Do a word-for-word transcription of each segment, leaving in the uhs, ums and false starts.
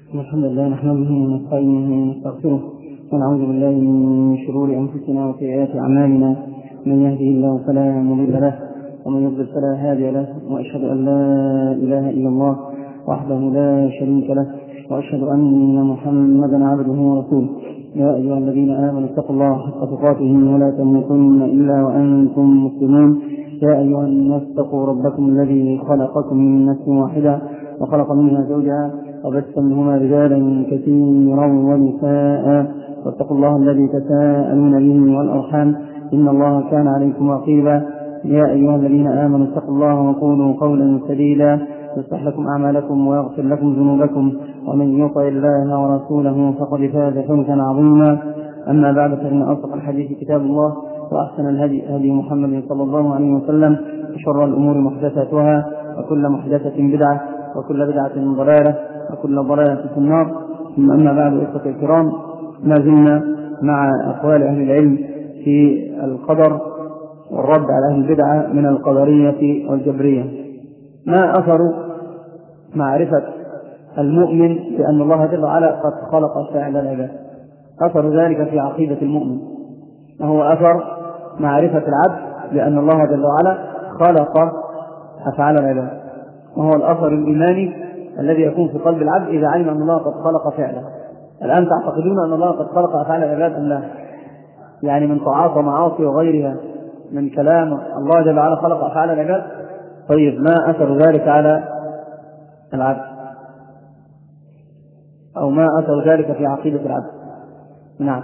الحمد لله نحمده ونستعينه ونستغفره ونعوذ بالله من شرور أنفسنا وسيئات أعمالنا، من يهده الله فلا مضل له ومن يضلل فلا هادي له، وأشهد أن لا إله إلا الله وحده لا شريك له، وأشهد أن محمدا عبده ورسوله. يا أيها الذين آمنوا اتقوا الله حق تقاته ولا تموتن إلا وأنتم مسلمون. يا أيها الناس اتقوا ربكم الذي خلقكم من نفس واحدة وخلق منها زوجها وبث منهما رجالا كثيرا ونساء، واتقوا الله الذي تساءلون به والأرحام إن الله كان عليكم رقيبا. يا أيها الذين آمنوا اتقوا الله وقولوا قولا سديدا يصلح لكم أعمالكم ويغفر لكم ذنوبكم، ومن يطع الله ورسوله فقد فاز فوزا عظيما. أما بعد، فإن أصدق الحديث كتاب الله، وأحسن الهدي هدي محمد صلى الله عليه وسلم، وشر الأمور محدثاتها، وكل محدثة بدعة، وكل بدعة ضلالة، وكل ضلالة في النار. ثم أما بعد، إخوة الكرام، ما زلنا مع أقوال أهل العلم في القدر والرد على أهل البدعة من القدرية والجبرية. ما أثر معرفة المؤمن بأن الله جل وعلا قد خلق فاعل العباد؟ أثر ذلك في عقيدة المؤمن. ما هو أثر معرفة العبد بأن الله جل وعلا خلق أفعال العباد؟ وهو الأثر الإيماني الذي يكون في قلب العبد إذا علم أن الله قد خلق فعله. الآن تعتقدون أن الله قد خلق أفعال العباد أم لا؟ يعني من طاعات ومعاصي وغيرها من كلام الله جل وعلا خلق أفعال العباد. طيب، ما أثر ذلك على العبد؟ أو ما أثر ذلك في عقيدة العبد؟ نعم.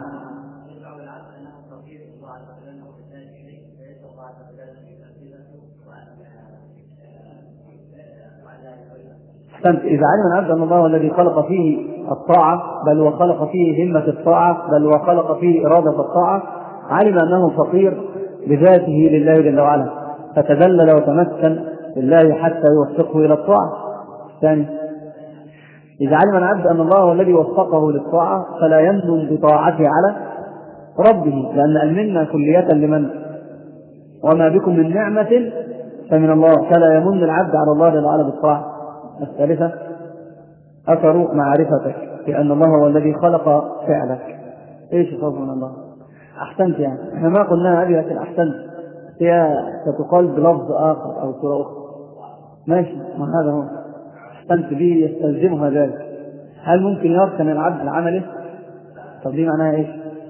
إذا علم العبد أن الله الذي خلق فيه الطاعة، بل وخلق فيه همة الطاعة، بل وخلق فيه إرادة الطاعة، علم أنه فقير بذاته لله جل وعلا، فتذلل وتمكن لله حتى يوفقه إلى الطاعة. الثاني، إذا علم العبد أن الله الذي وفقه للطاعة فلا يندم بطاعته على ربه، لأن المنة كلية لمن؟ وما بكم من نعمة فمن الله، فلا يمن العبد على الله جل وعلا بالطاعة. الثالثة، أثر معرفتك بأن الله هو الذي خلق فعلك. إيش الخوف من الله؟ أحسنت، يعني إحنا ما قلنا هذه، لكن أحسنت هي ستقال بلفظ آخر أو سورة أخرى. ماشي، ما هذا هو أحسنت به يستلزمها ذلك. هل ممكن يركن العبد العمله؟ طب دي معناها إيش؟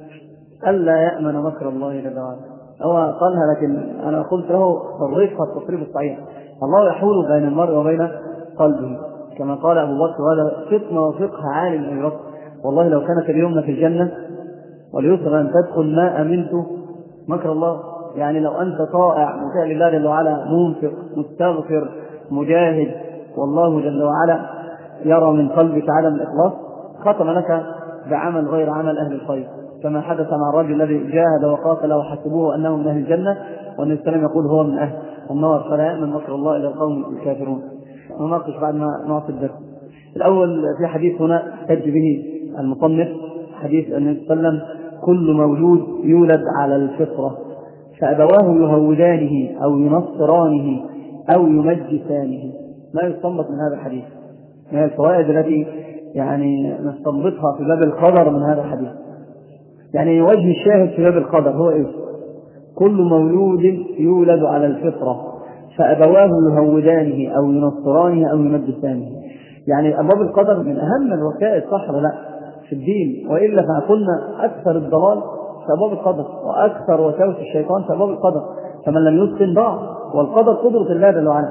ألا يأمن مكر الله جل وعلا. هو قالها، لكن أنا قلت له صرفها التصريف الصحيح. الله يحول بين المرء وبين قلبه، كما قال أبو بكر: هذا فقه وفقه عالم أبي بكر، والله لو كانت اليوم في الجنة وليسر أن تدخل ما أمنت مكر الله. يعني لو أنت طائع مطيع لله جل وعلا، منفق مستغفر مجاهد، والله جل وعلا يرى من قلبك عدم الإخلاص، ختم لك بعمل غير عمل أهل الخير، كما حدث مع الرجل الذي جاهد وقاتل وحسبوه أنه من أهل الجنة، والنبي صلى الله عليه وسلم يقول هو من أهل النار، فلا يأمن مكر الله إلى القوم الكافرون. ونناقش بعد ما نعطي الدرس. الأول، في حديث هنا احتج به المصنف، حديث النبي صلى الله عليه وسلم: كل مولود يولد على الفطرة فأبواه يهودانه أو ينصرانه أو يمجسانه. ما يستنبط من هذا الحديث؟ من الفوائد التي يعني نستنبطها في باب القدر من هذا الحديث. يعني وجه الشاهد في باب القدر هو إيه؟ كل مولود يولد على الفطرة فأبواه يهودانه أو ينصرانه أو يمجسانه. يعني أبواب القدر من أهم الوسائل، صح ولا لا، في الدين، وإلا فقلنا أكثر الضلال في أبواب القدر، وأكثر وساوس الشيطان في أبواب القدر، فمن لم يتقن ضاع. والقدر قدرة الله جل وعلا.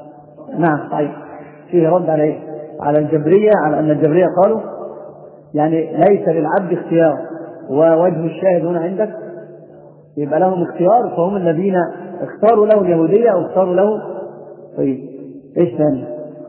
نعم صحيح. فيه رد على إيه؟ على الجبرية، على أن الجبرية قالوا يعني ليس للعبد اختيار، ووجه الشاهد هنا عندك يبقى لهم اختيار، فهم الذين اختاروا له اليهودية أو اختاروا له. طيب، إيش ثاني؟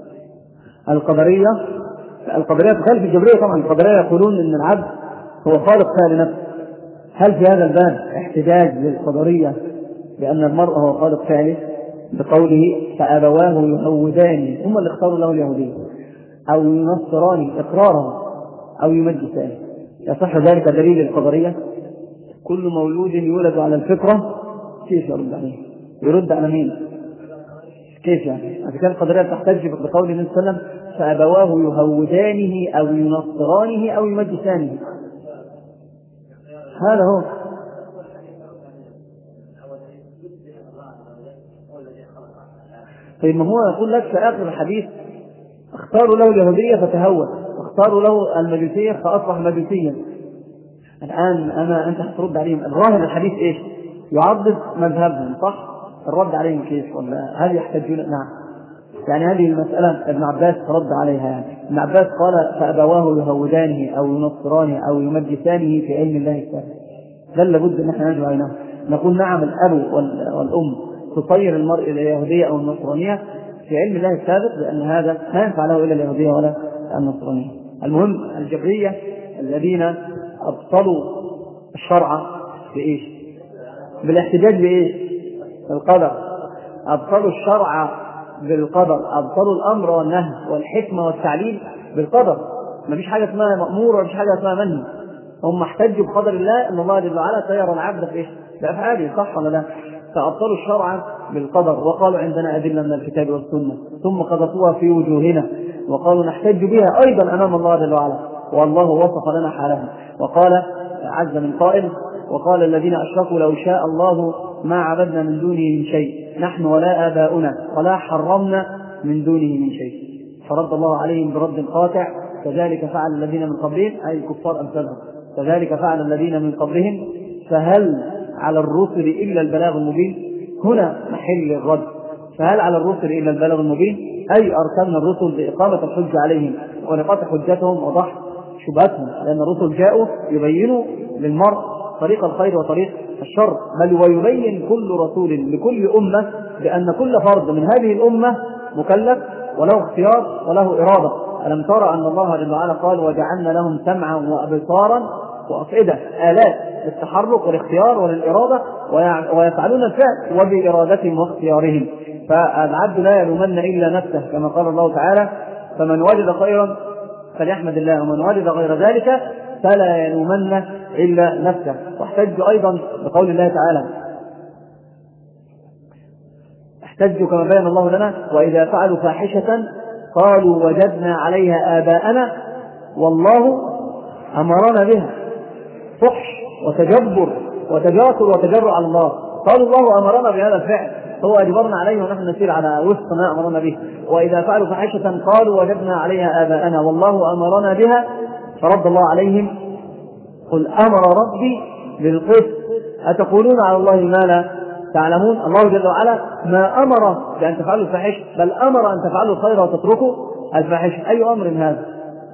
القدرية. القدرية تخالف الجبرية طبعا. القدرية يقولون إن العبد هو خالق فعل نفسه. هل في هذا الباب احتجاج للقدرية بأن المرء هو خالق فعله؟ بقوله فأبواه يهودان، هم اللي اختاروا له اليهودية، أو ينصران إقرارا، أو يمجسان. يصح ذلك دليل القدرية؟ كل مولود يولد على الفطرة، كيف يرد عليه؟ يرد على مين؟ كيف يعني؟ إذا كان القدرية تحتج بقول النبي صلى الله عليه وسلم فأبواه يهودانه أو ينصرانه أو يمجسانه. هذا هو. طيب ما هو يقول لك في آخر الحديث اختاروا له اليهودية فتهود، اختاروا له المجوسية فأصبح مجوسيا. الآن أنا أنت هترد عليهم، الظاهر الحديث إيش؟ يعضد مذهبهم، صح؟ الرد عليهم كيف؟ ولا هل يحتاجون؟ نعم. يعني هذه المسألة ابن عباس رد عليها. يعني ابن عباس قال فأبواه يهودانه أو ينصرانه أو يمجسانه في علم الله السابق. ده لابد أن احنا نجمع بينهم، نقول نعم الأب والأم تطير المرء إلى اليهودية أو النصرانية في علم الله السابق، لأن هذا ما ينفع له إلا اليهودية ولا النصرانية. المهم الجبرية الذين أبطلوا الشرع بإيش؟ بالاحتجاج بإيش؟ بالقدر. أبطلوا الشرع بالقدر، أبطلوا الأمر والنهي والحكمة والتعليل بالقدر. ما فيش حاجة اسمها مأمور وما فيش حاجة اسمها منهي. هم احتجوا بقدر الله أن الله جل وعلا سير العبد في إيش؟ بأفعاله، صح ولا لا؟ فأبطلوا الشرع بالقدر وقالوا عندنا أدلة من الكتاب والسنة، ثم قذفوها في وجوهنا وقالوا نحتج بها أيضا أمام الله جل وعلا، والله وصف لنا حالهم وقال عز من قائل وقال الذين أشركوا لو شاء الله ما عبدنا من دونه من شيء نحن ولا آباؤنا ولا حرمنا من دونه من شيء. فرد الله عليهم برد قاطع كذلك فعل الذين من قبلهم، أي الكفار أمثالهم، كذلك فعل الذين من قبلهم فهل على الرسل إلا البلاغ المبين. هنا محل الرد، فهل على الرسل إلا البلاغ المبين، أي أرسلنا الرسل بإقامة الحجة عليهم ونقاط حجتهم وضح شبهتهم، لأن الرسل جاءوا يبينوا للمرء طريق الخير وطريق الشر، بل ويبين كل رسول لكل أمة بأن كل فرد من هذه الأمة مكلف وله اختيار وله إرادة. ألم ترى أن الله جل وعلا قال وجعلنا لهم سمعا وأبصارا وأفئدة، آلات للتحرك والاختيار وللإرادة، ويفعلون الفعل وبإرادتهم واختيارهم. فالعبد لا يلومن إلا نفسه كما قال الله تعالى فمن وجد خيرا فليحمد الله ومن وجد غير ذلك فلا يلومن إلا نفسه. واحتجوا أيضا بقول الله تعالى احتجوا كما بين الله لنا وإذا فعلوا فاحشة قالوا وجدنا عليها آباءنا والله أمرنا بها. فحش وتجبر وتجاسر وتجرؤ على الله، قالوا الله أمرنا بهذا الفعل، هو أجبرنا عليه ونحن نسير على وفق ما أمرنا به. وإذا فعلوا فاحشة قالوا وجدنا عليها آباءنا والله أمرنا بها. فرد الله عليهم قل أمر ربي بالقسط أتقولون على الله ما لا تعلمون. الله جل وعلا ما أمر بأن تفعلوا الفاحشة بل أمر أن تفعلوا الخير وتتركوا الفاحشة. أي أمر هذا؟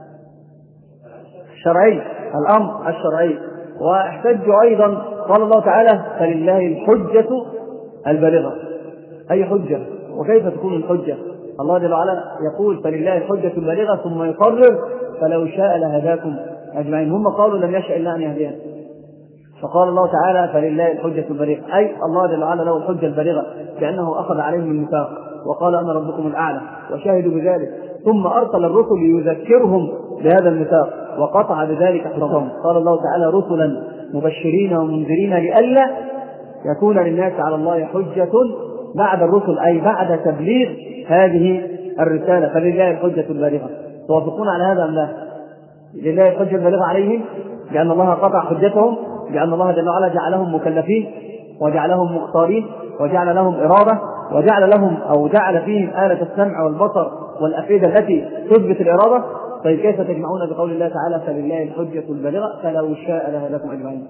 الشرعي، الأمر الشرعي. واحتجوا أيضا قال الله تعالى فلله الحجة البالغة. أي حجة؟ وكيف تكون الحجة؟ الله جل وعلا يقول فلله الحجة البالغة ثم يقرر فلو شاء لهداكم أجمعين. هم قالوا لم يشاء إلا أن يهدينا، فقال الله تعالى فلله الحجة البالغة، أي الله جل وعلا له الحجة البالغة بأنه أخذ عليهم الميثاق وقال أنا ربكم الأعلى وشاهدوا بذلك، ثم أرسل الرسل ليذكرهم بهذا الميثاق وقطع بذلك حرمهم. قال الله تعالى رسلا مبشرين ومنذرين لئلا يكون للناس على الله حجة بعد الرسل، أي بعد تبليغ هذه الرسالة. فلله الحجة البالغة. توافقون على هذا أم لا؟ لله الحجة البالغة عليهم لأن الله قطع حجتهم، لأن الله جل وعلا جعلهم مكلفين وجعلهم مختارين وجعل لهم إرادة وجعل لهم أو جعل فيهم آلة السمع والبصر والأفئدة التي تثبت الإرادة. طيب كيف تجمعون بقول الله تعالى فلله الحجة البالغة فلو شاء لهداكم أجمعين؟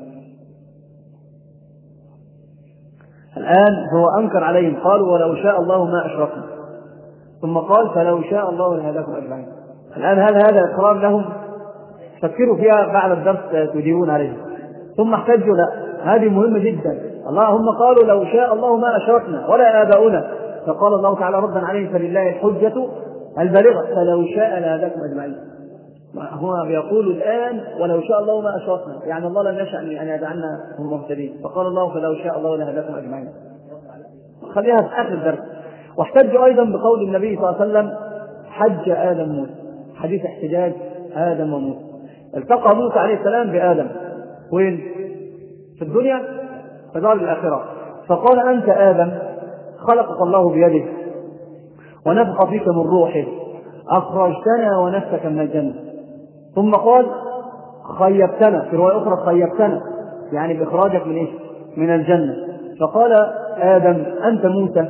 الآن هو أنكر عليهم قالوا ولو شاء الله ما أشركنا، ثم قال فلو شاء الله لهداكم أجمعين. الآن هل هذا إقرار لهم؟ فكروا فيها بعد الدرس تجيبون عليه. ثم احتجوا لا، هذه مهمة جدا. الله هم قالوا لو شاء الله ما أشركنا ولا آباؤنا، فقال الله تعالى ردا عليهم فلله الحجة البالغة فلو شاء لهداكم أجمعين. هو بيقول الآن ولو شاء الله ما أشركنا، يعني الله لم يشأ أن يجعلنا هم مهتدين، فقال الله فلو شاء الله لهداكم أجمعين. خليها في آخر الدرس. واحتجوا أيضا بقول النبي صلى الله عليه وسلم حج آدم موسى، حديث احتجاج آدم وموسى. التقى موسى عليه السلام بآدم وين؟ في الدنيا في دار الآخرة، فقال أنت آدم خلقك الله بيده ونفخ فيك من روحه أخرجتنا ونفسك من الجنة. ثم قال خيبتنا، في رواية أخرى خيبتنا يعني بإخراجك من إيش؟ من الجنة. فقال آدم أنت موسى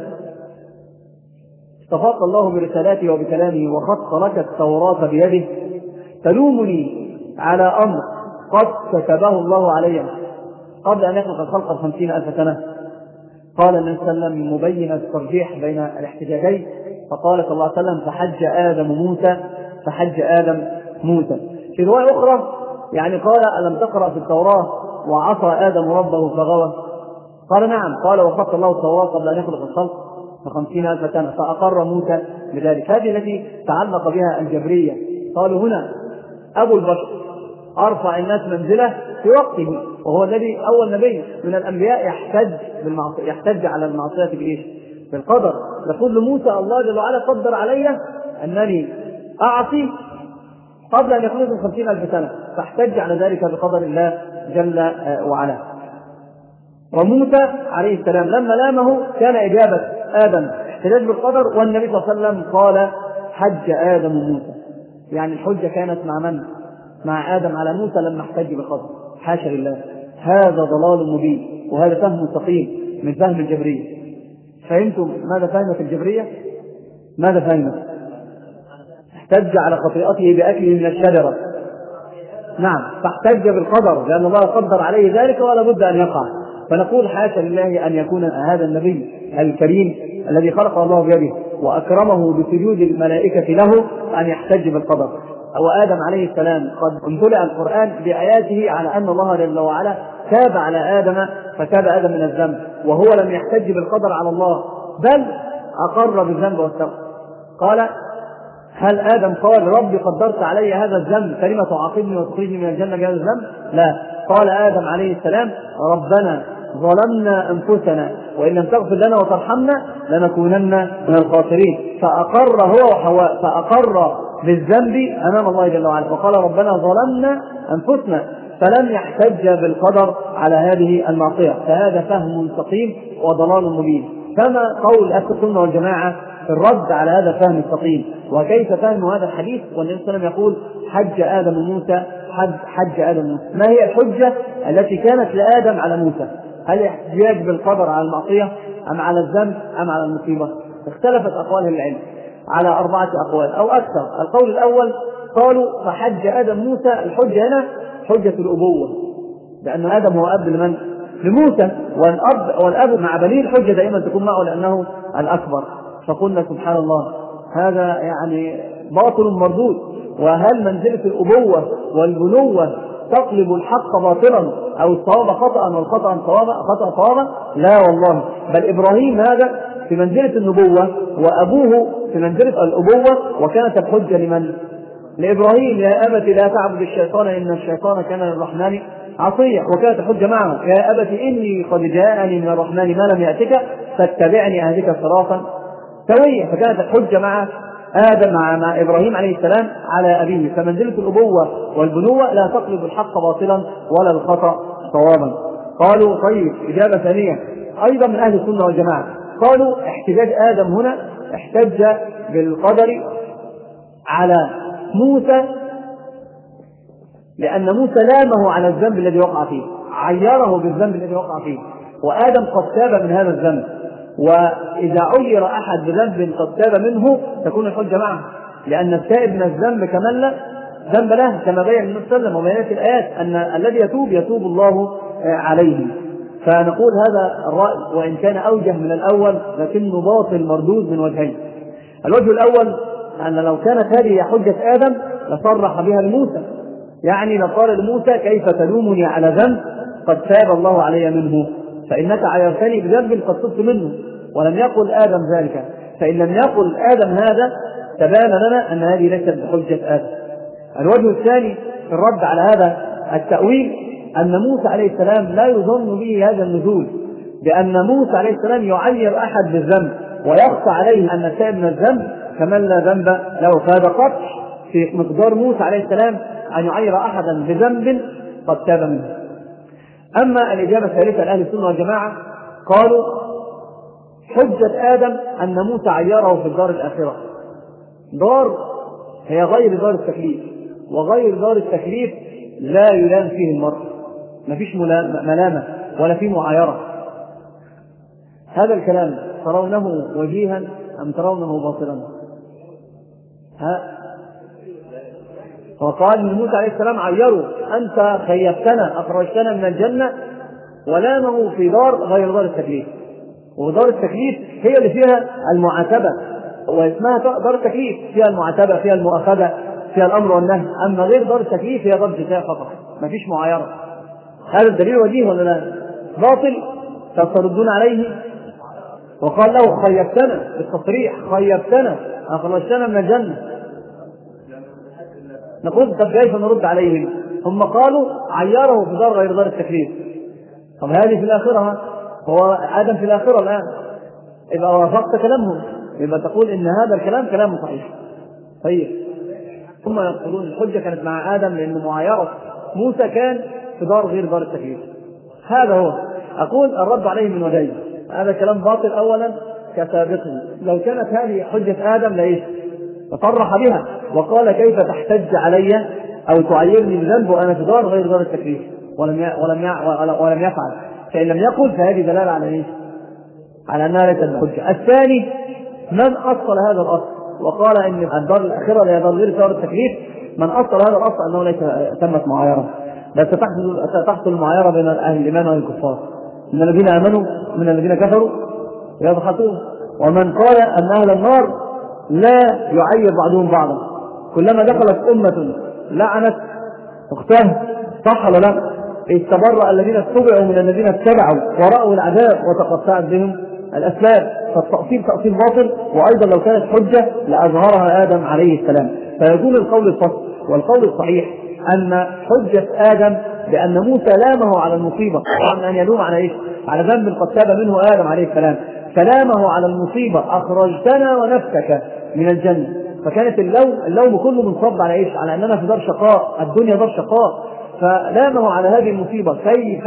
اصطفاك الله برسالاته وبكلامه وخص لك التوراة بيده، تلومني على أمر قد كتبه الله علي قبل أن يخلق الخلق بخمسين ألف سنة. قال النبي صلى الله عليه وسلم مبين الترجيح بين الاحتجاجين، فقال صلى الله عليه وسلم فحج آدم موسى فحج آدم موسى. في رواية أخرى يعني قال ألم تقرأ في التوراة وعصى آدم ربه فغوى؟ قال نعم. قال وخط الله التوراة قبل أن يخلق الخلق بخمسين ألف سنة، فأقر موسى بذلك. هذه التي تعلق بها الجبرية. قالوا هنا أبو البشر أرفع الناس منزله في وقته، وهو الذي أول نبي من الأنبياء يحتج بالمعصية، يحتج على المعصية بإيش؟ بالقدر. يقول لموسى الله جل وعلا قدر علي أنني أعصي قبل أن يخلق خمسين ألف سنة، فاحتج على ذلك بقدر الله جل وعلا. وموسى عليه السلام لما لامه كان إجابة آدم احتجاج بالقدر، والنبي صلى الله عليه وسلم قال حج آدم موسى، يعني الحجة كانت مع من؟ مع آدم على موسى لما احتج بالقدر. حاشا لله، هذا ضلال مبين، وهذا فهم مستقيم من فهم الجبرية. فهمتم ماذا فهمت الجبرية؟ ماذا فهمت؟ احتج على خطيئته بأكله من الشجرة، نعم، فاحتج بالقدر لأن الله قدر عليه ذلك ولا بد أن يقع. فنقول حاشا لله أن يكون هذا النبي الكريم الذي خلق الله بيده وأكرمه بسجود الملائكة له أن يحتج بالقدر. وآدم عليه السلام قد امتلأ القرآن بآياته على أن الله جل وعلا تاب على آدم فتاب آدم من الذنب، وهو لم يحتج بالقدر على الله بل أقر بالذنب واستغفر. قال هل آدم قال ربي قدرت علي هذا الذنب فلما تعاقبني وتخرجني من الجنة بهذا الذنب؟ لا، قال آدم عليه السلام ربنا ظلمنا أنفسنا وإن لم تغفر لنا وترحمنا لنكونن من الخاسرين. فأقر هو وحواء، فأقر بالذنب أمام الله جل وعلا وقال ربنا ظلمنا أنفسنا، فلم يحتج بالقدر على هذه المعصية. فهذا فهم مستقيم وضلال مبين. كما قول أهل السنة والجماعة في الرد على هذا الفهم السقيم. وكيف فهم هذا الحديث والنبي صلى الله عليه وسلم يقول حج آدم موسى حج, حج آدم موسى؟ ما هي الحجة التي كانت لآدم على موسى؟ هل احتجاج بالقدر على المعصية أم على الذنب أم على المصيبة؟ اختلفت أقوال العلم على أربعة أقوال أو أكثر. القول الأول قالوا فحج آدم موسى، الحجة هنا حجة الأبوة، لأن آدم هو أب لمن؟ لموسى، والأب والأب مع بنيه الحجة دائما تكون معه لأنه الأكبر. فقلنا سبحان الله هذا يعني باطل مردود. وهل منزلة الأبوة والبنوة تقلب الحق باطلا أو الصواب خطأ والخطأ صوابا خطأ صوابا؟ لا والله، بل إبراهيم هذا في منزلة النبوة وأبوه في منزلة الأبوة، وكانت الحجة لمن؟ لإبراهيم يا أبت لا تعبد الشيطان إن الشيطان كان للرحمن عصيا، وكانت الحجة معه يا أبت إني قد جاءني من الرحمن ما لم يأتك فاتبعني أهدك صراطا سويا. فكانت الحجة مع آدم مع, مع إبراهيم عليه السلام على أبيه. فمنزلة الأبوة والبنوة لا تقلب الحق باطلا ولا الخطأ صوابا. قالوا طيب إجابة ثانية أيضا من أهل السنة والجماعة، قالوا احتجاج آدم هنا احتج بالقدر على موسى لأن موسى لامه على الذنب الذي وقع فيه، عيره بالذنب الذي وقع فيه، وآدم قد تاب من هذا الذنب. وإذا عير أحد بذنب قد تاب منه تكون الحجة معه، لأن التائب من الذنب كمن لا ذنب له، كما بين النبي صلى الله عليه وسلم وبينات الآيات أن الذي يتوب يتوب الله عليه. فنقول هذا الرأي وإن كان أوجه من الأول لكنه باطل مردود من وجهين. الوجه الأول أن لو كانت هذه حجة آدم لصرح بها لموسى، يعني لقال لموسى كيف تلومني على ذنب قد تاب الله علي منه، فإنك عيرتني بذنب قد تبت منه. ولم يقل آدم ذلك، فإن لم يقل آدم هذا تبان لنا أن هذه ليست بحجة آدم. الوجه الثاني في الرد على هذا التأويل أن موسى عليه السلام لا يظن به هذا النزول، بأن موسى عليه السلام يعير أحد بالذنب ويخفى عليه أن التائب من الذنب كمن لا ذنب له. فهذا قطع في مقدار موسى عليه السلام أن يعير أحدا بذنب قد تاب منه. أما الإجابة الثالثة لأهل السنة والجماعة قالوا حجة آدم أن موسى عيره في الدار الآخرة، دار هي غير دار التكليف، وغير دار التكليف لا يلام فيه المرء، ما فيش ملامة ولا فيه معايرة. هذا الكلام ترونه وجيها أم ترونه باطلا؟ ها وقال من موسى عليه السلام عيروا أنت خيبتنا أخرجتنا من الجنة، ولامه في دار غير دار التكليف. ودار التكليف هي اللي فيها المعاتبة، واسمها دار التكليف، فيها المعاتبة، فيها المؤاخذة، فيها الأمر والنهي. أما غير دار التكليف هي دار جزاء فقط، ما فيش معايرة. هذا الدليل وجيه ولا لا؟ باطل تردون عليه. وقال له خيبتنا بالتصريح، خيبتنا أخرجتنا من الجنة. نقول طب كيف نرد عليهم؟ هم قالوا عيره في دار غير دار التكليف. طب هذه في الآخرة، هو آدم في الآخرة الآن، إذا وافقت كلامهم يبقى تقول إن هذا الكلام كلام صحيح. طيب ثم يقولون الحجة كانت مع آدم لأن معايرة موسى كان في دار غير دار التكليف. هذا هو. أقول الرد عليه من وجهين، هذا كلام باطل أولا كسابقه. لو كانت هذه حجة آدم لإيش؟ فصرح بها وقال كيف تحتج علي أو تعيرني بذنب وأنا في دار غير دار التكليف، ولم ولم ولم يفعل. فإن لم يقل فهذه دلالة على إيش؟ على أنها ليست الحجة. الثاني من أصل هذا الأصل وقال إن الدار الآخرة لا دار غير دار التكليف، من أصل هذا الأصل أنه ليس تمت معايرة، بس تحصل المعايرة بين أهل الإيمان والكفار، من الذين آمنوا من الذين كفروا يضحكون. ومن قال أن أهل النار لا يعير بعضهم بعضا، كلما دخلت أمة لعنت أختها، صح ولا لا؟ استبرأ الذين اتبعوا من الذين اتبعوا ورأوا العذاب وتقطعت بهم الأسباب. فالتأصيل تأصيل باطل، وأيضا لو كانت حجة لأظهرها آدم عليه السلام. فيكون القول الفصل والقول الصحيح أن حجة آدم بأن موسى لامه على المصيبة، طبعا أن يلوم على إيش؟ على ذنب قد تاب منه آدم عليه السلام، فلامه على المصيبة أخرجتنا ونفسك من الجنة. فكانت اللوم اللوم كله منصب على إيش؟ على أننا في دار شقاء، الدنيا دار شقاء، فلامه على هذه المصيبة كيف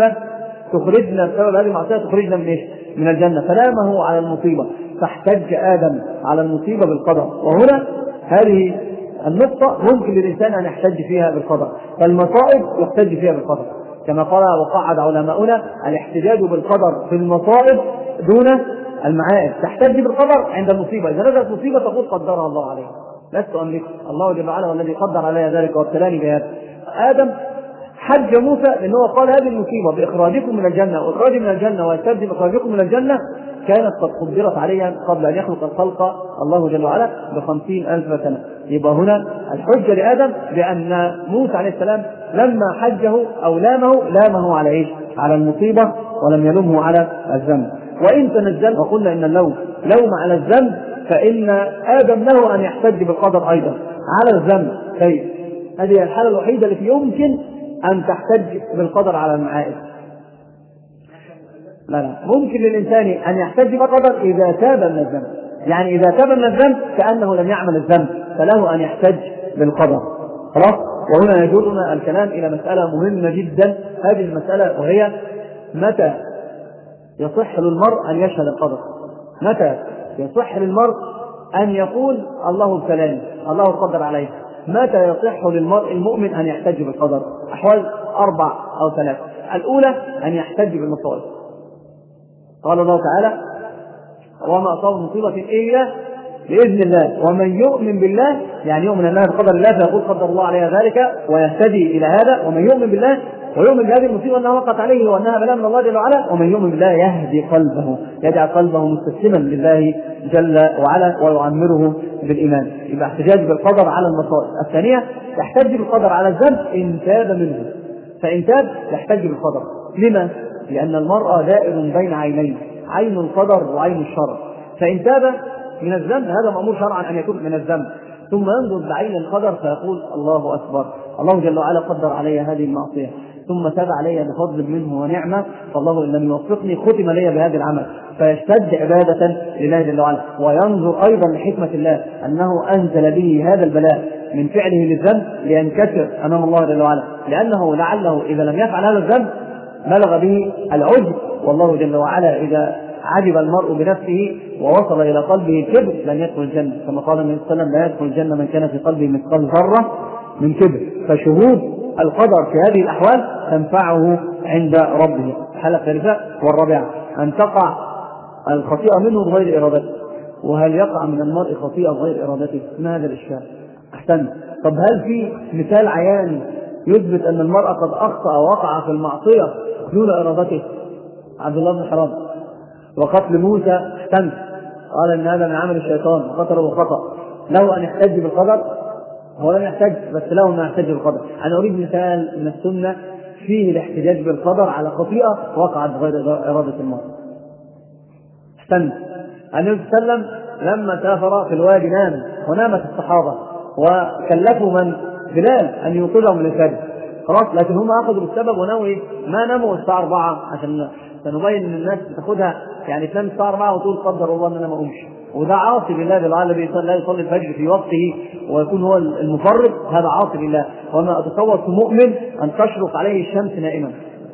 تخرجنا بسبب هذه المعصية، تخرجنا من إيش؟ من الجنة. فلامه على المصيبة، فاحتج آدم على المصيبة بالقدر. وهنا هذه النقطة ممكن للإنسان أن يحتج فيها بالقدر، فالمصائب يحتج فيها بالقدر كما قال وقعد علماؤنا الاحتجاج بالقدر في المصائب دون المعائب. تحتج بالقدر عند المصيبة، إذا نزلت مصيبة تقول قدرها الله عليه، لست أملك، الله جل وعلا الذي قدر علي ذلك وابتلاني بهذا. آدم حج موسى لأنه قال هذه المصيبة بإخراجكم من الجنة وإخراجي من الجنة ويستبدل إخراجكم من الجنة كانت قد قدرت عليها قبل أن يخلق الخلق الله جل وعلا بخمسين ألف سنة. يبقى هنا الحجة لآدم بأن موسى عليه السلام لما حجه أو لامه لامه على إيش؟ على المصيبة ولم يلومه على الذنب. وإن تنزل وقلنا إن اللوم لوم على الذنب، فإن آدم له أن يحتج بالقدر أيضا على الذنب. طيب هذه الحالة الوحيدة التي يمكن أن تحتج بالقدر على المعائب. لا لا ممكن للإنسان أن يحتج بالقدر إذا تاب من الذنب، يعني إذا تاب من الذنب كأنه لم يعمل الذنب فله أن يحتج بالقدر. خلاص. وهنا يجرنا الكلام إلى مسألة مهمة جدا، هذه المسألة وهي متى يصح للمرء أن يشهد القدر؟ متى يصح للمرء أن يقول الله ابتلاني، الله قدر عليه؟ متى يصح للمرء المؤمن أن يحتج بالقدر؟ أحوال أربع أو ثلاث. الأولى أن يحتج بالمصائب. قال الله تعالى وما أصاب مصيبة إلا بإذن الله ومن يؤمن بالله، يعني يؤمن أنها بقدر الله فيقول قدر الله عليها ذلك ويهتدي إلى هذا. ومن يؤمن بالله ويؤمن بهذه المصيبة أنها وقعت عليه وأنها بلاء من الله جل وعلا. ومن يؤمن بالله يهدي قلبه، يجعل قلبه مستسلما لله جل وعلا ويعمره بالإيمان. يبقى احتجاج بالقدر على المصائب. الثانية يحتج بالقدر على الذنب إن تاب منه، فإن تاب يحتج بالقدر. لما؟ لأن المرء دائر بين عينين، عين القدر وعين الشرع. فإن تاب من الذنب هذا مأمور شرعا أن يكون من الذنب، ثم ينظر بعين القدر فيقول الله أكبر، الله جل وعلا قدر علي هذه المعصية ثم تاب علي بفضل منه ونعمة، فالله إن لم يوفقني ختم لي بهذا العمل، فيشتد عبادة لله جل وعلا. وينظر أيضا لحكمة الله أنه أنزل به هذا البلاء من فعله للذنب لينكسر أمام الله جل وعلا، لأنه لعله إذا لم يفعل هذا الذنب بلغ به العجب، والله جل وعلا إذا عجب المرء بنفسه ووصل إلى قلبه الكبر لن يدخل الجنة، كما قال النبي صلى الله عليه وسلم: لا يدخل الجنة من كان في قلبه مثقال ذرة من كبر. فشهود القدر في هذه الأحوال تنفعه عند ربه. الحالة الثالثة والرابعة أن تقع الخطيئة منه بغير إرادته. وهل يقع من المرء خطيئة بغير إرادته؟ ما هذا الإشكال؟ أحسن. طب هل في مثال عيان يثبت أن المرء قد أخطأ ووقع في المعصية دون إرادته؟ عبد الله بن حرام وقتل موسى احتمل، قال ان هذا من عمل الشيطان وقتله خطأ، له ان يحتج بالقدر؟ هو لم يحتج، بس له ان يحتج بالقدر. انا اريد مثال من السنه فيه الاحتجاج بالقدر على خطيئه وقعت بغير اراده المرء. احسن. النبي صلى الله عليه وسلم لما سافر في الوادي نام، ونامت الصحابه وكلفوا من بلال ان يوقظهم من الفجر، خلاص، لكن هم اخذوا بالسبب وناموا ايه؟ ما ناموا الساعه أربعة عشان سنبين ان الناس بتاخدها يعني تنام الساعه أربعة وتقول قدر الله ان انا ما اقومش، وده عاصي بالله بالله الذي لا يصلي الفجر في وقته ويكون هو المفرط، هذا عاصي بالله. وما اتصور في مؤمن ان تشرق عليه الشمس نائما،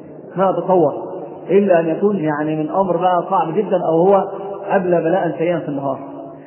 ما اتصور الا ان يكون يعني من امر بقى صعب جدا، او هو ابلى بلاء سيئا في النهار.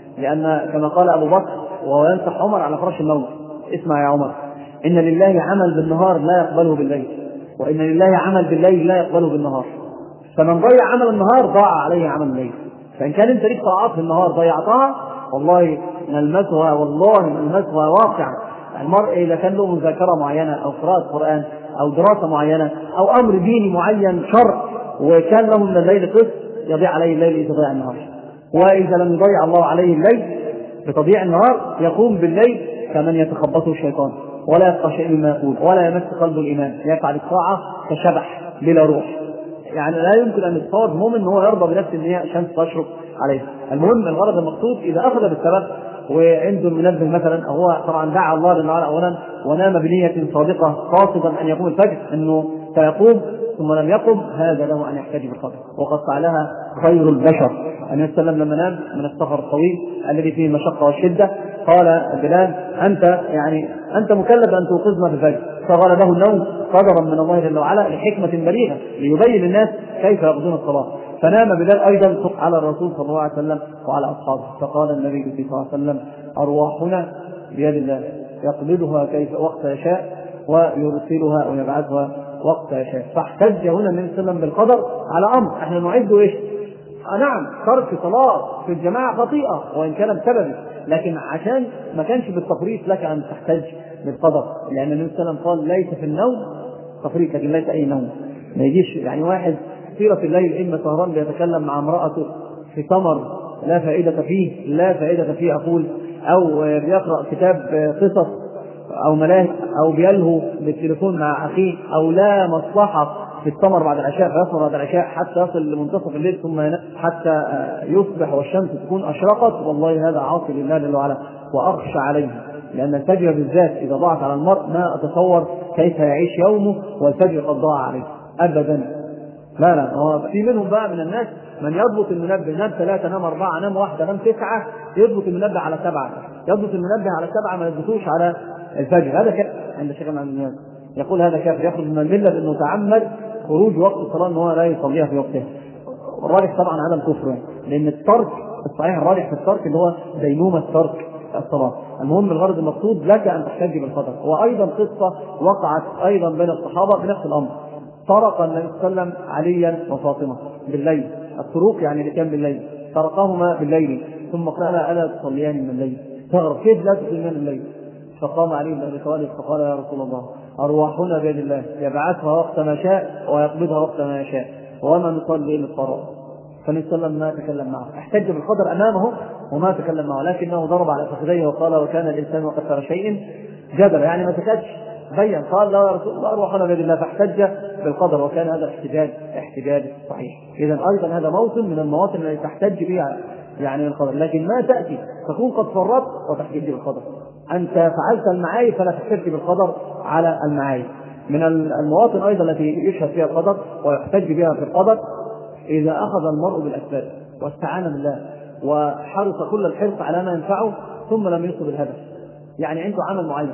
لان كما قال ابو بكر وهو ينصح عمر على فراش الموت: اسمع يا عمر، ان لله عمل بالنهار لا يقبله بالليل، وان لله عمل بالليل لا يقبله بالنهار. فمن ضيع عمل النهار ضاع عليه عمل الليل. فإن كان أنت ليك طاعات في النهار ضيعتها، والله نلمسها، والله نلمسها واقعا. المرء إذا كان له مذاكرة معينة أو قراءة قرآن أو دراسة معينة أو أمر ديني معين شرع وكان له من الليل قسط، يضيع عليه الليل إذا ضيع النهار. وإذا لم يضيع الله عليه الليل بتضييع النهار يقوم بالليل كمن يتخبطه الشيطان ولا يبقى شيء مما يقول ولا يمس قلبه الإيمان، يفعل الطاعة كشبح بلا روح. يعني لا يمكن ان يتصور مؤمن ان هو يرضى بنفس ان هي شمس تشرق عليه. المهم الغرض المقصود اذا اخذ بالسبب وعنده المنبه مثلا، او هو طبعا دعا الله جل وعلا اولا ونام بنيه صادقه قاصدا ان يقوم الفجر انه سيقوم ثم لم يقم، هذا له ان يحتاج بالقدر، وقد فعلها خير البشر. النبي صلى الله عليه وسلم لما نام من السفر الطويل الذي فيه المشقه والشده قال بلال: انت يعني انت مكلف ان توقظنا في الفجر، فقال له النوم قدرا من الله جل وعلا لحكمه بليغه ليبين الناس كيف يقضون الصلاه. فنام بلال ايضا على الرسول صلى الله عليه وسلم وعلى اصحابه، فقال النبي صلى الله عليه وسلم: ارواحنا بيد الله يقبضها كيف وقت يشاء ويرسلها ويبعثها وقت يشاء. فاحتج هنا النبي صلى الله عليه وسلم بالقدر على امر احنا نعده ايش؟ آه نعم، ترك صلاه في الجماعه خطيئه وان كان بسببه، لكن عشان ما كانش بالتفريط لك ان تحتج بالقدر، لان النبي صلى الله عليه وسلم قال: ليس في النوم تفريط، لكن ليس اي نوم. ما يجيش يعني واحد طيلة الليل اما سهران بيتكلم مع امراته في ثمر لا فائده فيه لا فائده فيه اقول، او بيقرا كتاب قصص او ملاهي، او بيلهو بالتليفون مع اخيه، او لا مصلحه في الثمر بعد العشاء فيصبر بعد العشاء حتى يصل لمنتصف الليل ثم ينام حتى يصبح والشمس تكون اشرقت، والله هذا عاصي لله جل وعلا واخشى عليه. لان الفجر بالذات اذا ضاعت على المرء ما اتصور كيف يعيش يومه والفجر قد ضاع عليه ابدا. لا لا، هو في منهم بقى من الناس من يضبط المنبه، نام ثلاثة نام أربعة نام واحدة نام تسعة، يضبط المنبه على سبعة، يضبط المنبه على سبعة ما يضبطوش على الفجر. هذا كافر عند شيخ الناس، يقول هذا كافر يخرج من الملة لأنه تعمد خروج وقت الصلاة أنه لا يصليها في وقتها. الراجح طبعا هذا الكفر، يعني لأن الترك الصحيح الراجح في الترك اللي هو دينومة ترك الصلاة. المهم الغرض المقصود لك أن تحتج بالقدر. وأيضا قصة وقعت أيضا بين الصحابة بنفس الأمر، طرق النبي صلى الله عليه وسلم عليا وفاطمة بالليل، الطرق يعني اللي كان بالليل، طرقهما بالليل ثم قال: ألا تصليان من الليل؟ استغرب كيف لا تصليان من الليل؟ فقام علي بن ابي طالب فقال: يا رسول الله ارواحنا بيد الله يبعثها وقت ما شاء ويقبضها وقت ما يشاء وما نصلي الا الفرائض. فالنبي صلى الله عليه وسلم ما تكلم معه، احتج بالقدر امامه وما تكلم معه، لكنه ضرب على فخذيه وقال: وكان الانسان وكثر شيء جدلا، يعني ما سكتش، بين قال: لا يا رسول الله ارواحنا بيد الله، فاحتج بالقدر، وكان هذا الاحتجاج احتجاج صحيح. اذا ايضا هذا موطن من المواطن التي تحتج بها يعني القدر، لكن ما تاتي تكون قد فرطت وتحتج بالقدر. أنت فعلت المعايب فلا تحتج بالقدر على المعايب. من المواطن أيضا التي يشهد فيها القدر ويحتج بها في القدر إذا أخذ المرء بالأسباب واستعان بالله وحرص كل الحرص على ما ينفعه ثم لم يصب الهدف. يعني عنده عمل معين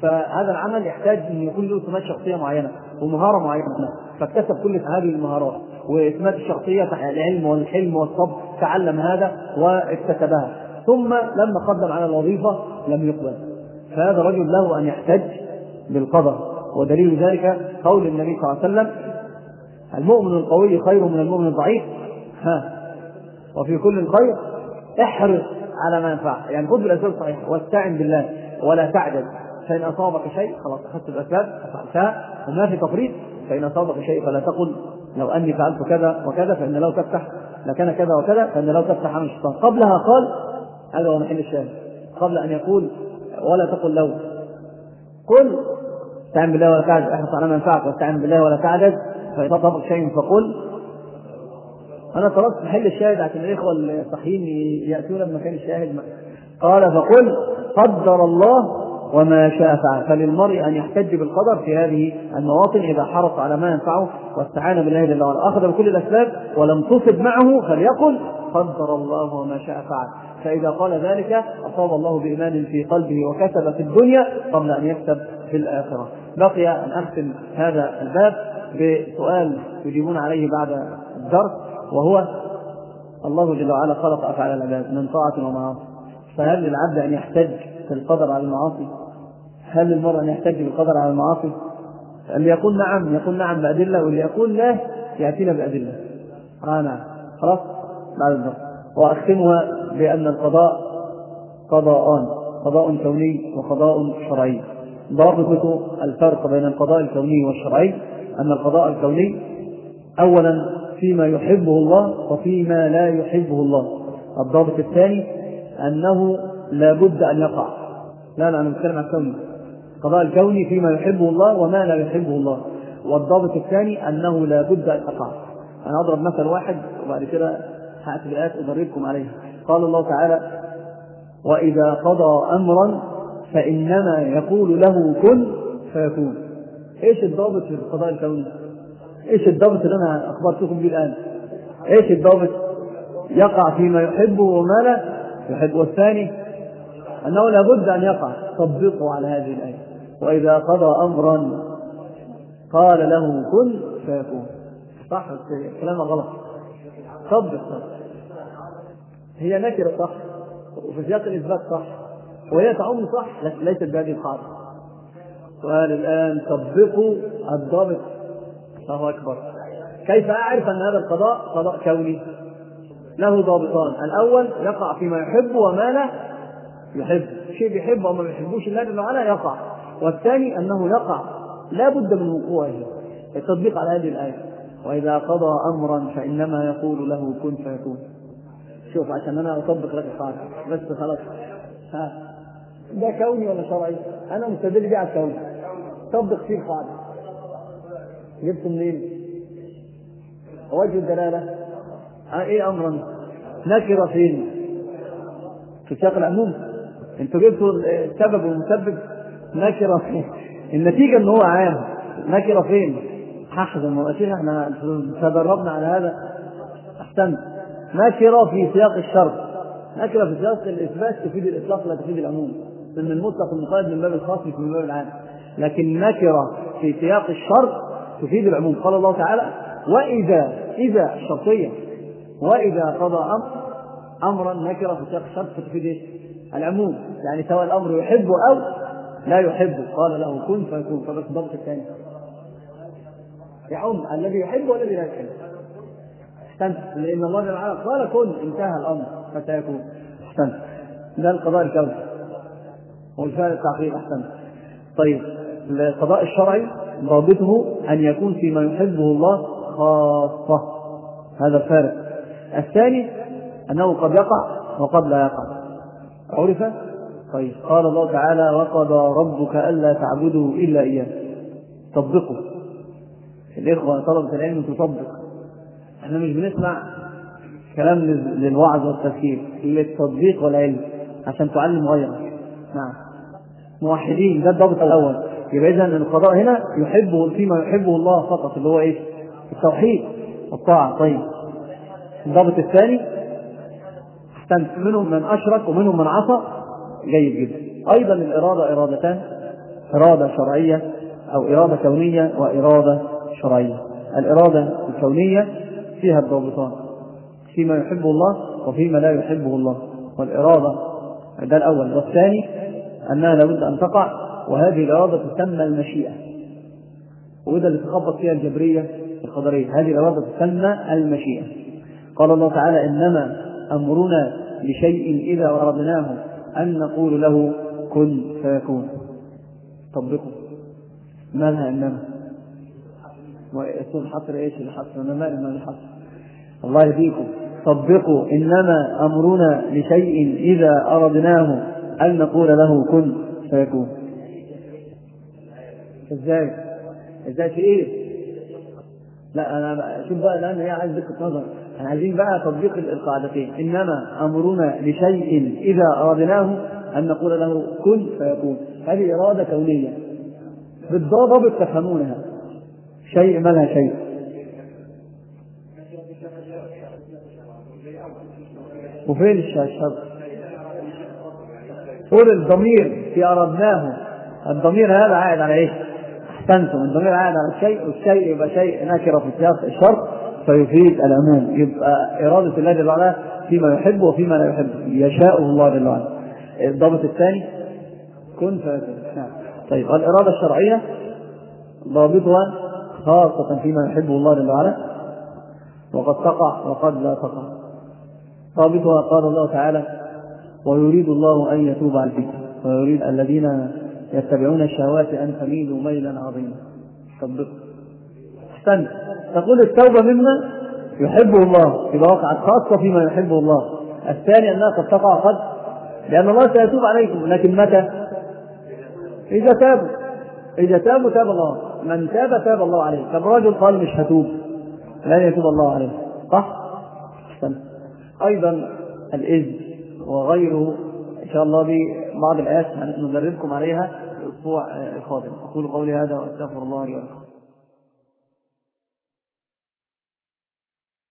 فهذا العمل يحتاج أن يكون له سمات شخصية معينة ومهارة معينة، فاكتسب كل هذه المهارات وسمات الشخصية العلم والحلم والصبر، تعلم هذا واكتسبها، ثم لما قدم على الوظيفة لم يقبل، فهذا رجل له أن يحتج بالقدر. ودليل ذلك قول النبي صلى الله عليه وسلم: المؤمن القوي خير من المؤمن الضعيف، ها وفي كل خير احرص على ما ينفعك، يعني خذ بالأسباب الصحيحة واستعن بالله ولا تعجز، فإن أصابك شيء خلاص أخذت الأسباب فعلتها وما في تفريط، فإن أصابك شيء فلا تقل لو أني فعلت كذا وكذا فإن لو تفتح لكان كذا وكذا فإن لو تفتح عن الشيطان. قبلها قال، هذا هو محل الشاهد، قبل أن يقول ولا تقل لو، قل استعن بالله ولا تعجز، احرص على ما ينفعك واستعن بالله ولا تعجز، فإن أصابك شيء فقل. أنا طلبت محل الشاهد عشان الإخوة الصحيين يأتون بمكان الشاهد. قال فقل قدر الله وما شاء فعل. فللمرء أن يحتج بالقدر في هذه المواطن إذا حرص على ما ينفعه واستعان بالله جل وعلا، أخذ بكل الأسباب ولم تصب معه فليقل قدر الله وما شاء فعل. فإذا قال ذلك أصاب الله بإيمان في قلبه وكسب في الدنيا قبل أن يكسب في الآخرة. بقي أن أختم هذا الباب بسؤال يجيبون عليه بعد الدرس، وهو: الله جل وعلا خلق أفعال العباد من طاعة ومعاصي، فهل للعبد أن يحتج في القدر على المعاصي؟ هل للمرء أن يحتج بالقدر على المعاصي؟ اللي يقول نعم يقول نعم بأدلة، واللي يقول لا يأتينا بأدلة. آه نعم خلاص بعد الدرس. وأختمها بأن القضاء قضاءان: قضاء كوني وقضاء شرعي. ضابط الفرق بين القضاء الكوني والشرعي أن القضاء الكوني أولا فيما يحبه الله وفيما لا يحبه الله. الضابط الثاني أنه لا بد أن يقع. لا لا أنا بتكلم عن الكوني. القضاء الكوني فيما يحبه الله وما لا يحبه الله. والضابط الثاني أنه لا بد أن يقع. أنا أضرب مثل واحد وبعد كده هأتي بالآيات أدربكم عليه. قال الله تعالى: وإذا قضى أمرا فإنما يقول له كن فيكون. إيش الضابط في القضاء الكوني؟ إيش الضابط اللي أنا أخبرتكم به الآن؟ إيش الضابط؟ يقع فيما يحبه وما لا يحب. والثاني أنه لابد أن يقع. طبقوا على هذه الآية: وإذا قضى أمرا قال له كن فيكون. صح؟ كلام غلط. طبق صح. هي نكرة صح، وفي سياق الإثبات صح، وهي تعم صح، لكن ليست بهذه القاعدة. سؤال الآن: طبقوا الضابط. الله أكبر. كيف أعرف أن هذا القضاء قضاء كوني؟ له ضابطان: الأول يقع فيما يحب وما لا يحب، شيء بيحبه وما بيحبوش الله جل وعلا يقع. والثاني أنه يقع لا بد من وقوعه. التطبيق على هذه الآية: وإذا قضى أمرا فإنما يقول له كن فيكون. شوف عشان أنا أطبق لك القاعدة بس خلاص. ها ده كوني ولا شرعي؟ أنا مستدل بيه على الكوني، طبق فيه القاعدة. جبت منين؟ وجه الدلالة ايه؟ امرا نكره فين؟ في سياق العموم. انتوا جبتوا السبب والمسبب نكره فين؟ النتيجه ان هو عام. نكره فين؟ هحزن واشيخ احنا تدربنا على هذا. احسنت. نكره في سياق الشرط. نكره في سياق الاثبات تفيد الاطلاق لا تفيد العموم، لان المطلق المقيد من باب الخاص مش من باب العام. لكن نكره في سياق الشرط تفيد العموم. قال الله تعالى: واذا اذا الشرطيه وإذا قضى أمر أمرا نكرة في سياق الشرط فتفيد إيش؟ العموم، يعني سواء الأمر يحبه أو لا يحبه قال له كن فيكون. فبس الضبط الثاني يعم الذي يحبه والذي لا يحبه. احسنت، لأن الله جل وعلا قال كن انتهى الأمر فسيكون. احسنت، ده القضاء الكوني والفعل التعقيد. احسنت. طيب القضاء الشرعي ضابطه أن يكون فيما يحبه الله خاصة، هذا الفارق. الثاني أنه قد يقع وقد لا يقع. عرف؟ طيب قال الله تعالى: وقضى ربك ألا تعبدوا إلا إياه. طبقوا. الإخوة طلبة العلم تطبق. احنا مش بنسمع كلام للوعظ والتذكير، للتطبيق والعلم عشان تعلم غيرك. نعم موحدين، ده الضابط الأول. يبقى إذن القضاء هنا يحبه فيما يحبه الله فقط، اللي هو إيش؟ التوحيد والطاعة. طيب الضابط الثاني: احسنت، منهم من أشرك ومنهم من عصى. جيد جدا. أيضا الإرادة إرادتان: إرادة شرعية أو إرادة كونية وإرادة شرعية. الإرادة الكونية فيها الضابطان، فيما يحبه الله وفيما لا يحبه الله، والإرادة ده الأول. والثاني أنها لابد أن تقع، وهذه الإرادة تسمى المشيئة، وده اللي تخبط فيها الجبرية القدرية. هذه الإرادة تسمى المشيئة. قال الله تعالى: إنما أمرنا لشيء إذا أردناه أن نقول له كن فيكون. طبقوا مالها إنما ويكون حصر إيش الحصر؟ أنا مالي مال الحصر، الله يهديكم. طبقوا إنما أمرنا لشيء إذا أردناه أن نقول له كن فيكون. إزاي؟ إزاي في إيه؟ لا أنا شوف بقى الآن هي عايز دقة نظر. احنا عايزين بقى تطبيق القاعدتين: إنما أمرنا لشيء إذا أردناه أن نقول له كن فيكون. هذه إرادة كونية بالضبط تفهمونها. شيء مالها شيء. وفين الشرط؟ قول الضمير في أردناه. الضمير هذا عائد على إيه؟ أحسنتم. الضمير عائد على الشيء، والشيء يبقى شيء نكرة في سياق الشرط فيفيد العموم. يبقى إرادة الله جل وعلا فيما يحب وفيما لا يحب، يشاءه الله جل وعلا. الضابط الثاني كن فيكون. طيب الإرادة الشرعية ضابطها خاصة فيما يحبه الله جل وعلا، وقد تقع وقد لا تقع. ضابطها قال الله تعالى: ويريد الله أن يتوب عليكم ويريد الذين يتبعون الشهوات أن تميلوا ميلا عظيما. طبق. احسنت. تقول التوبة مما يحبه الله، إذا وقعت خاصة فيما يحبه الله. الثاني أنها قد تقع قد، لأن الله سيتوب عليكم، لكن متى؟ إذا تابوا. إذا تابوا تاب الله. من تاب تاب الله عليه. طب رجل قال مش هتوب، لن يتوب الله عليه، صح؟ احسنت. أيضا الإذن وغيره إن شاء الله ببعض الآيات ندربكم عليها الأسبوع القادم. أقول قولي هذا وأستغفر الله لي ولكم.